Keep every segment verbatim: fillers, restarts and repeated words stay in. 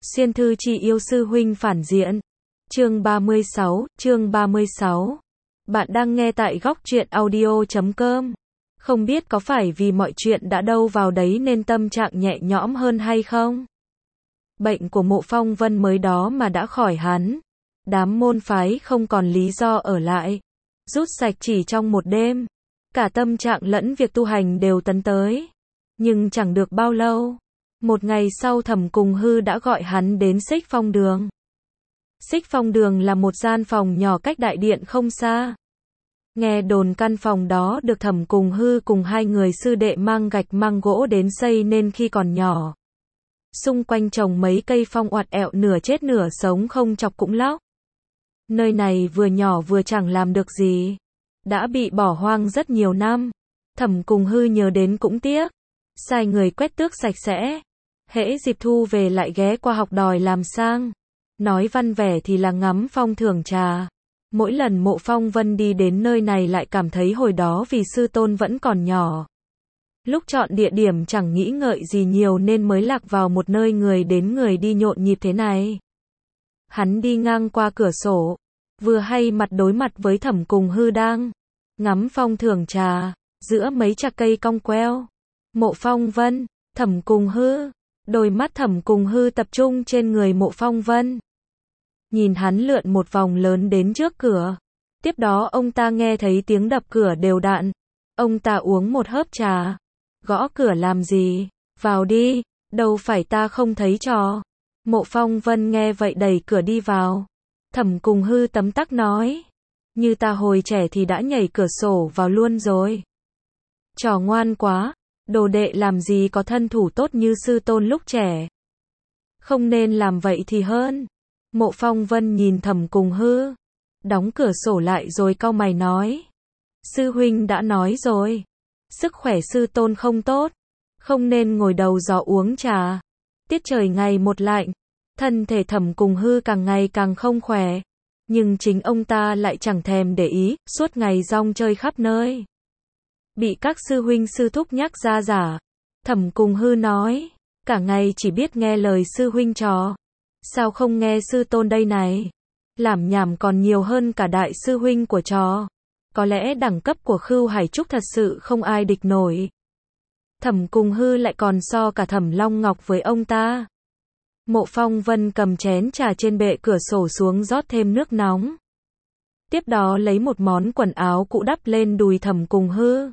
Xuyên thư chi yêu sư huynh phản diện. Chương ba mươi sáu, chương ba mươi sáu. Bạn đang nghe tại góc truyện audio chấm com. Không biết có phải vì mọi chuyện đã đâu vào đấy nên tâm trạng nhẹ nhõm hơn hay không? Bệnh của Mộ Phong Vân mới đó mà đã khỏi hẳn. Đám môn phái không còn lý do ở lại. Rút sạch chỉ trong một đêm. Cả tâm trạng lẫn việc tu hành đều tấn tới. Nhưng chẳng được bao lâu. Một ngày sau Thẩm Cùng Hư đã gọi hắn đến Xích Phong Đường. Xích Phong Đường là một gian phòng nhỏ cách đại điện không xa. Nghe đồn căn phòng đó được Thẩm Cùng Hư cùng hai người sư đệ mang gạch mang gỗ đến xây nên khi còn nhỏ. Xung quanh trồng mấy cây phong oạt ẹo nửa chết nửa sống không chọc cũng lóc. Nơi này vừa nhỏ vừa chẳng làm được gì. Đã bị bỏ hoang rất nhiều năm. Thẩm Cùng Hư nhớ đến cũng tiếc. Sai người quét tước sạch sẽ. Hễ dịp thu về lại ghé qua học đòi làm sang. Nói văn vẻ thì là ngắm phong thưởng trà. Mỗi lần Mộ Phong Vân đi đến nơi này lại cảm thấy hồi đó vì sư tôn vẫn còn nhỏ. Lúc chọn địa điểm chẳng nghĩ ngợi gì nhiều nên mới lạc vào một nơi người đến người đi nhộn nhịp thế này. Hắn đi ngang qua cửa sổ. Vừa hay mặt đối mặt với Thẩm Cùng Hư đang ngắm phong thưởng trà. Giữa mấy chạc cây cong queo. Mộ Phong Vân, Thẩm Cùng Hư. Đôi mắt Thẩm Cùng Hư tập trung trên người Mộ Phong Vân. Nhìn hắn lượn một vòng lớn đến trước cửa. Tiếp đó ông ta nghe thấy tiếng đập cửa đều đặn. Ông ta uống một hớp trà. Gõ cửa làm gì? Vào đi, đâu phải ta không thấy trò. Mộ Phong Vân nghe vậy đẩy cửa đi vào. Thẩm Cùng Hư tấm tắc nói. Như ta hồi trẻ thì đã nhảy cửa sổ vào luôn rồi. Trò ngoan quá. Đồ đệ làm gì có thân thủ tốt như sư tôn lúc trẻ. Không nên làm vậy thì hơn. Mộ Phong Vân nhìn Thẩm Cùng Hư. Đóng cửa sổ lại rồi cau mày nói. Sư huynh đã nói rồi. Sức khỏe sư tôn không tốt. Không nên ngồi đầu gió uống trà. Tiết trời ngày một lạnh. Thân thể Thẩm Cùng Hư càng ngày càng không khỏe. Nhưng chính ông ta lại chẳng thèm để ý. Suốt ngày rong chơi khắp nơi. Bị các sư huynh sư thúc nhắc ra giả. Thẩm Cùng Hư nói. Cả ngày chỉ biết nghe lời sư huynh trò. Sao không nghe sư tôn đây này? Làm nhảm còn nhiều hơn cả đại sư huynh của trò. Có lẽ đẳng cấp của Khưu Hải Trúc thật sự không ai địch nổi. Thẩm Cùng Hư lại còn so cả Thẩm Long Ngọc với ông ta. Mộ Phong Vân cầm chén trà trên bệ cửa sổ xuống rót thêm nước nóng. Tiếp đó lấy một món quần áo cũ đắp lên đùi Thẩm Cùng Hư.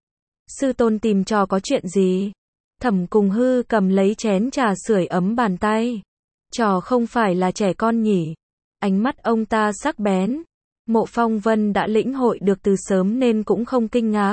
Sư tôn tìm trò có chuyện gì? Thẩm Cùng Hư cầm lấy chén trà sưởi ấm bàn tay. Trò không phải là trẻ con nhỉ? Ánh mắt ông ta sắc bén. Mộ Phong Vân đã lĩnh hội được từ sớm nên cũng không kinh ngạc.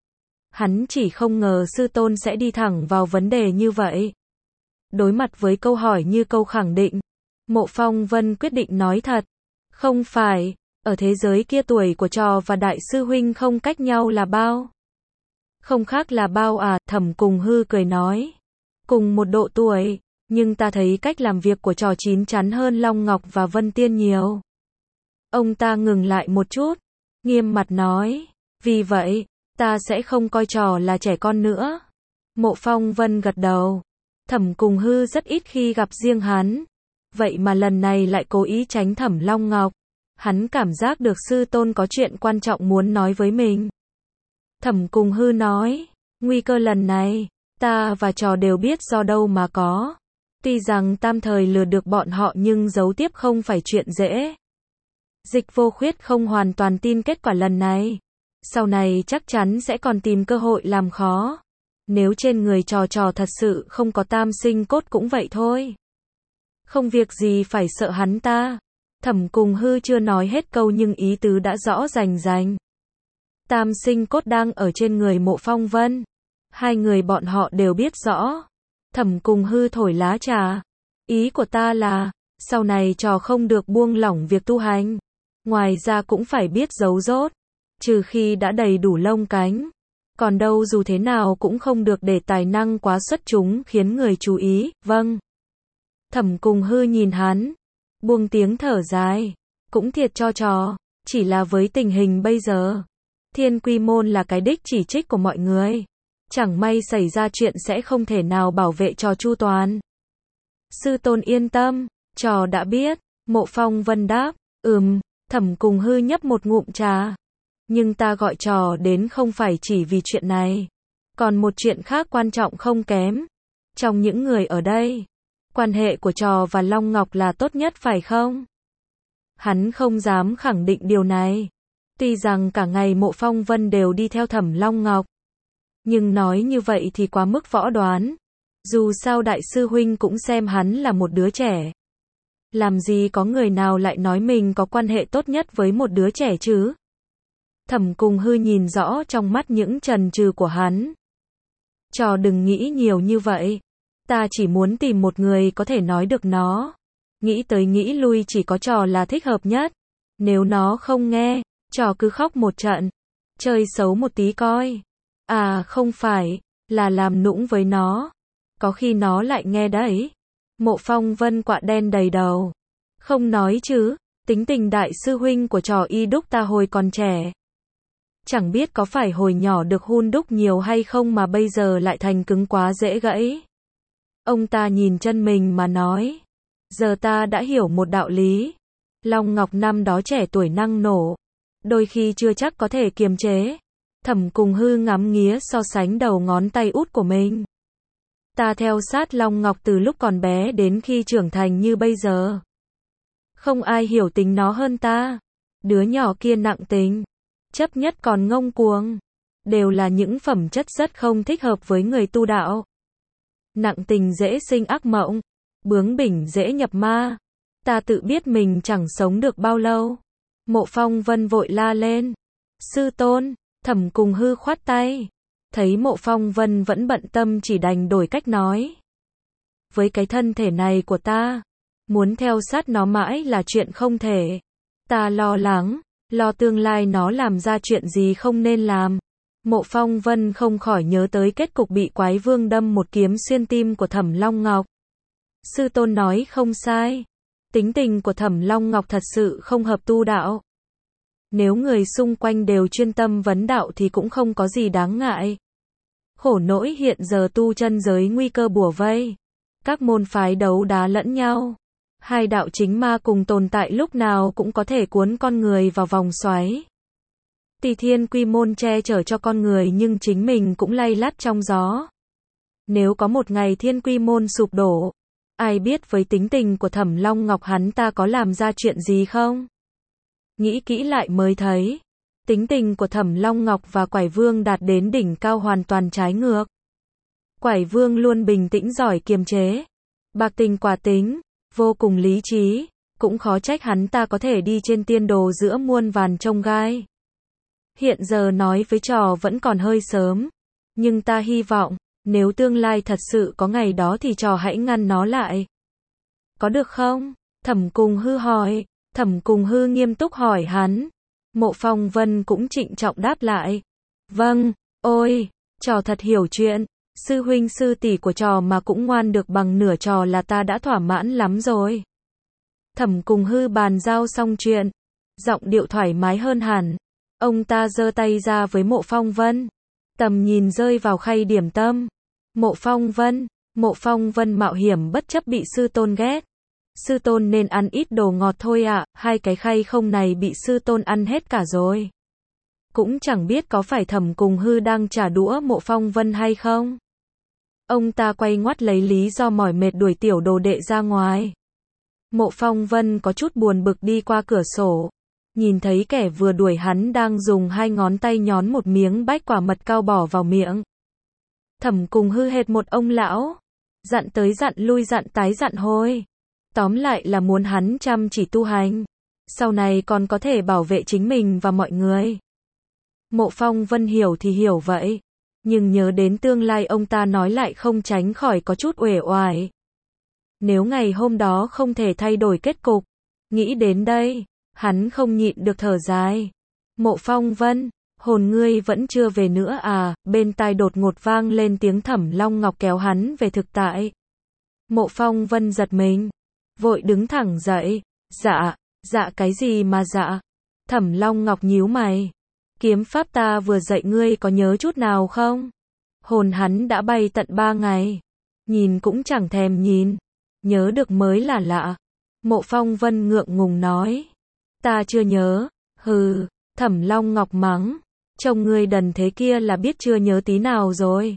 Hắn chỉ không ngờ sư tôn sẽ đi thẳng vào vấn đề như vậy. Đối mặt với câu hỏi như câu khẳng định. Mộ Phong Vân quyết định nói thật. Không phải, ở thế giới kia tuổi của trò và đại sư huynh không cách nhau là bao? Không khác là bao à? Thẩm Cùng Hư cười nói. Cùng một độ tuổi, nhưng ta thấy cách làm việc của trò chín chắn hơn Long Ngọc và Vân Tiên nhiều. Ông ta ngừng lại một chút, nghiêm mặt nói. Vì vậy, ta sẽ không coi trò là trẻ con nữa. Mộ Phong Vân gật đầu. Thẩm Cùng Hư rất ít khi gặp riêng hắn. Vậy mà lần này lại cố ý tránh Thẩm Long Ngọc. Hắn cảm giác được sư tôn có chuyện quan trọng muốn nói với mình. Thẩm Cùng Hư nói. Nguy cơ lần này, ta và trò đều biết do đâu mà có. Tuy rằng tam thời lừa được bọn họ nhưng giấu tiếp không phải chuyện dễ. Dịch Vô Khuyết không hoàn toàn tin kết quả lần này. Sau này chắc chắn sẽ còn tìm cơ hội làm khó. Nếu trên người trò trò thật sự không có tam sinh cốt cũng vậy thôi. Không việc gì phải sợ hắn ta. Thẩm Cùng Hư chưa nói hết câu nhưng ý tứ đã rõ rành rành. Tam sinh cốt đang ở trên người Mộ Phong Vân. Hai người bọn họ đều biết rõ. Thẩm Cùng Hư thổi lá trà. Ý của ta là, sau này trò không được buông lỏng việc tu hành. Ngoài ra cũng phải biết giấu rốt. Trừ khi đã đầy đủ lông cánh. Còn đâu dù thế nào cũng không được để tài năng quá xuất chúng khiến người chú ý. Vâng. Thẩm Cùng Hư nhìn hắn. Buông tiếng thở dài. Cũng thiệt cho trò. Chỉ là với tình hình bây giờ. Thiên Quy Môn là cái đích chỉ trích của mọi người. Chẳng may xảy ra chuyện sẽ không thể nào bảo vệ trò chu toàn. Sư tôn yên tâm, trò đã biết. Mộ Phong Vân đáp, ừm, Thẩm Cùng Hư nhấp một ngụm trà. Nhưng ta gọi trò đến không phải chỉ vì chuyện này. Còn một chuyện khác quan trọng không kém. Trong những người ở đây, quan hệ của trò và Long Ngọc là tốt nhất phải không? Hắn không dám khẳng định điều này. Tuy rằng cả ngày Mộ Phong Vân đều đi theo Thẩm Long Ngọc. Nhưng nói như vậy thì quá mức võ đoán. Dù sao đại sư huynh cũng xem hắn là một đứa trẻ. Làm gì có người nào lại nói mình có quan hệ tốt nhất với một đứa trẻ chứ? Thẩm Cùng Hư nhìn rõ trong mắt những chần chừ của hắn. Trò đừng nghĩ nhiều như vậy. Ta chỉ muốn tìm một người có thể nói được nó. Nghĩ tới nghĩ lui chỉ có trò là thích hợp nhất. Nếu nó không nghe, trò cứ khóc một trận. Chơi xấu một tí coi. À không phải, là làm nũng với nó. Có khi nó lại nghe đấy. Mộ Phong Vân quạ đen đầy đầu. Không nói chứ, tính tình đại sư huynh của trò y đúc ta hồi còn trẻ. Chẳng biết có phải hồi nhỏ được hun đúc nhiều hay không mà bây giờ lại thành cứng quá dễ gãy. Ông ta nhìn chân mình mà nói. Giờ ta đã hiểu một đạo lý. Long Ngọc năm đó trẻ tuổi năng nổ. Đôi khi chưa chắc có thể kiềm chế. Thẩm Cùng Hư ngắm nghía so sánh đầu ngón tay út của mình. Ta theo sát Long Ngọc từ lúc còn bé đến khi trưởng thành như bây giờ. Không ai hiểu tính nó hơn ta. Đứa nhỏ kia nặng tính, chấp nhất còn ngông cuồng. Đều là những phẩm chất rất không thích hợp với người tu đạo. Nặng tình dễ sinh ác mộng, bướng bỉnh dễ nhập ma. Ta tự biết mình chẳng sống được bao lâu. Mộ Phong Vân vội la lên. Sư tôn, Thẩm Cùng Hư khoát tay. Thấy Mộ Phong Vân vẫn bận tâm chỉ đành đổi cách nói. Với cái thân thể này của ta, muốn theo sát nó mãi là chuyện không thể. Ta lo lắng, lo tương lai nó làm ra chuyện gì không nên làm. Mộ Phong Vân không khỏi nhớ tới kết cục bị Quái Vương đâm một kiếm xuyên tim của Thẩm Long Ngọc. Sư tôn nói không sai. Tính tình của Thẩm Long Ngọc thật sự không hợp tu đạo. Nếu người xung quanh đều chuyên tâm vấn đạo thì cũng không có gì đáng ngại. Khổ nỗi hiện giờ tu chân giới nguy cơ bủa vây. Các môn phái đấu đá lẫn nhau. Hai đạo chính ma cùng tồn tại lúc nào cũng có thể cuốn con người vào vòng xoáy. Tỳ Thiên Quy Môn che chở cho con người nhưng chính mình cũng lay lắt trong gió. Nếu có một ngày Thiên Quy Môn sụp đổ, ai biết với tính tình của Thẩm Long Ngọc hắn ta có làm ra chuyện gì không? Nghĩ kỹ lại mới thấy, tính tình của Thẩm Long Ngọc và Quải Vương đạt đến đỉnh cao hoàn toàn trái ngược. Quải Vương luôn bình tĩnh giỏi kiềm chế, bạc tình quả tính, vô cùng lý trí, cũng khó trách hắn ta có thể đi trên tiên đồ giữa muôn vàn chông gai. Hiện giờ nói với trò vẫn còn hơi sớm, nhưng ta hy vọng, nếu tương lai thật sự có ngày đó thì trò hãy ngăn nó lại. Có được không? Thẩm Cùng Hư hỏi. Thẩm Cùng Hư nghiêm túc hỏi hắn. Mộ Phong Vân cũng trịnh trọng đáp lại. Vâng, ôi, trò thật hiểu chuyện. Sư huynh sư tỷ của trò mà cũng ngoan được bằng nửa trò là ta đã thỏa mãn lắm rồi. Thẩm Cùng Hư bàn giao xong chuyện, giọng điệu thoải mái hơn hẳn. Ông ta giơ tay ra với Mộ Phong Vân. Tầm nhìn rơi vào khay điểm tâm. Mộ Phong Vân, Mộ Phong Vân mạo hiểm bất chấp bị sư tôn ghét. Sư tôn nên ăn ít đồ ngọt thôi ạ, à, hai cái khay không này bị sư tôn ăn hết cả rồi. Cũng chẳng biết có phải Thẩm Cùng Hư đang trả đũa Mộ Phong Vân hay không. Ông ta quay ngoắt lấy lý do mỏi mệt đuổi tiểu đồ đệ ra ngoài. Mộ Phong Vân có chút buồn bực đi qua cửa sổ. Nhìn thấy kẻ vừa đuổi hắn đang dùng hai ngón tay nhón một miếng bách quả mật cao bỏ vào miệng. Thẩm Cùng Hư hệt một ông lão. Dặn tới dặn lui dặn tái dặn hôi. Tóm lại là muốn hắn chăm chỉ tu hành. Sau này còn có thể bảo vệ chính mình và mọi người. Mộ Phong Vân hiểu thì hiểu vậy. Nhưng nhớ đến tương lai ông ta nói lại không tránh khỏi có chút uể oải. Nếu ngày hôm đó không thể thay đổi kết cục. Nghĩ đến đây, hắn không nhịn được thở dài. Mộ Phong Vân, hồn ngươi vẫn chưa về nữa à? Bên tai đột ngột vang lên tiếng Thẩm Long Ngọc kéo hắn về thực tại. Mộ Phong Vân giật mình, vội đứng thẳng dậy. Dạ, dạ cái gì mà dạ? Thẩm Long Ngọc nhíu mày. Kiếm pháp ta vừa dạy ngươi có nhớ chút nào không? Hồn hắn đã bay tận ba ngày. Nhìn cũng chẳng thèm nhìn. nhớ được mới là lạ. Mộ Phong Vân ngượng ngùng nói. Ta chưa nhớ, hừ, Thẩm Long Ngọc mắng. Chồng ngươi đần thế kia là biết chưa nhớ tí nào rồi.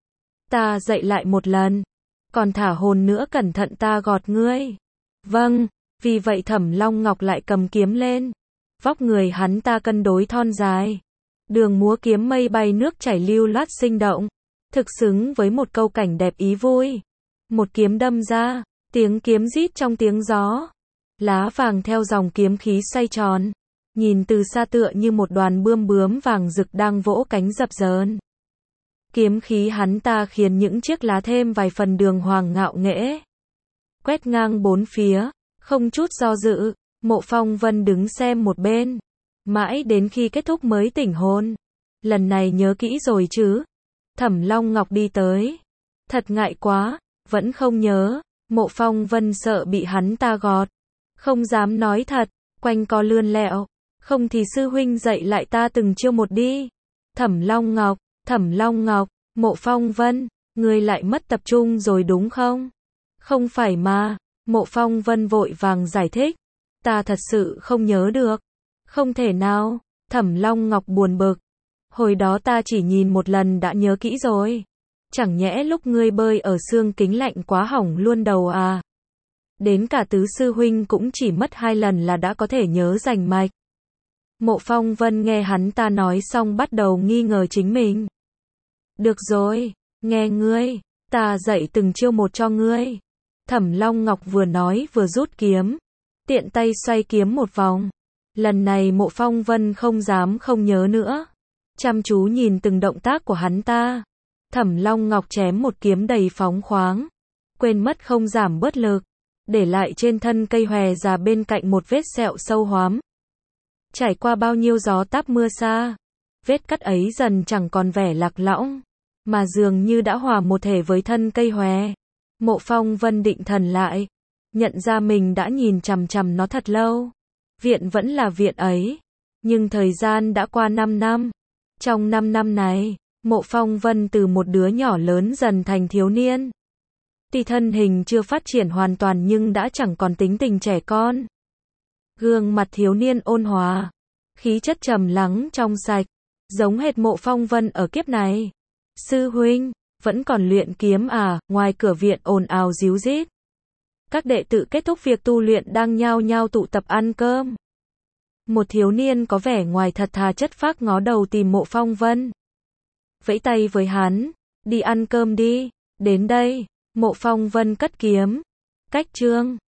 Ta dạy lại một lần, còn thả hồn nữa cẩn thận ta gọt ngươi. Vâng, vì vậy Thẩm Long Ngọc lại cầm kiếm lên. Vóc người hắn ta cân đối thon dài. Đường múa kiếm mây bay nước chảy lưu loát sinh động. Thực xứng với một câu cảnh đẹp ý vui. Một kiếm đâm ra, tiếng kiếm rít trong tiếng gió. Lá vàng theo dòng kiếm khí xoay tròn. Nhìn từ xa tựa như một đoàn bươm bướm vàng rực đang vỗ cánh dập dờn. Kiếm khí hắn ta khiến những chiếc lá thêm vài phần đường hoàng ngạo nghễ. Quét ngang bốn phía, không chút do dự, Mộ Phong Vân đứng xem một bên. Mãi đến khi kết thúc mới tỉnh hồn. Lần này nhớ kỹ rồi chứ? Thẩm Long Ngọc đi tới. Thật ngại quá, vẫn không nhớ. Mộ Phong Vân sợ bị hắn ta gọt. Không dám nói thật, quanh co lươn lẹo. Không thì sư huynh dạy lại ta từng chiêu một đi. Thẩm Long Ngọc, Thẩm Long Ngọc, Mộ Phong Vân, ngươi lại mất tập trung rồi đúng không? Không phải mà, Mộ Phong Vân vội vàng giải thích. Ta thật sự không nhớ được. Không thể nào, Thẩm Long Ngọc buồn bực. Hồi đó ta chỉ nhìn một lần đã nhớ kỹ rồi. Chẳng nhẽ lúc ngươi bơi ở xương kính lạnh quá hỏng luôn đầu à? Đến cả tứ sư huynh cũng chỉ mất hai lần là đã có thể nhớ rành mạch. Mộ Phong Vân nghe hắn ta nói xong bắt đầu nghi ngờ chính mình. Được rồi, nghe ngươi, ta dạy từng chiêu một cho ngươi. Thẩm Long Ngọc vừa nói vừa rút kiếm, tiện tay xoay kiếm một vòng. Lần này Mộ Phong Vân không dám không nhớ nữa, chăm chú nhìn từng động tác của hắn ta. Thẩm Long Ngọc chém một kiếm đầy phóng khoáng, quên mất không giảm bớt lực, để lại trên thân cây hòe già bên cạnh một vết sẹo sâu hoắm. Trải qua bao nhiêu gió táp mưa xa, vết cắt ấy dần chẳng còn vẻ lạc lõng, mà dường như đã hòa một thể với thân cây hòe. Mộ Phong Vân định thần lại, nhận ra mình đã nhìn chằm chằm nó thật lâu. Viện vẫn là viện ấy, nhưng thời gian đã qua năm năm. Trong năm năm này, Mộ Phong Vân từ một đứa nhỏ lớn dần thành thiếu niên. Tuy thân hình chưa phát triển hoàn toàn nhưng đã chẳng còn tính tình trẻ con. Gương mặt thiếu niên ôn hòa, khí chất trầm lắng trong sạch, giống hệt Mộ Phong Vân ở kiếp này. Sư huynh, vẫn còn luyện kiếm à? Ngoài cửa viện ồn ào ríu rít. Các đệ tử kết thúc việc tu luyện đang nhao nhao tụ tập ăn cơm. Một thiếu niên có vẻ ngoài thật thà chất phác ngó đầu tìm Mộ Phong Vân. Vẫy tay với hắn, đi ăn cơm đi, đến đây. Mộ Phong Vân cất kiếm. Cách chương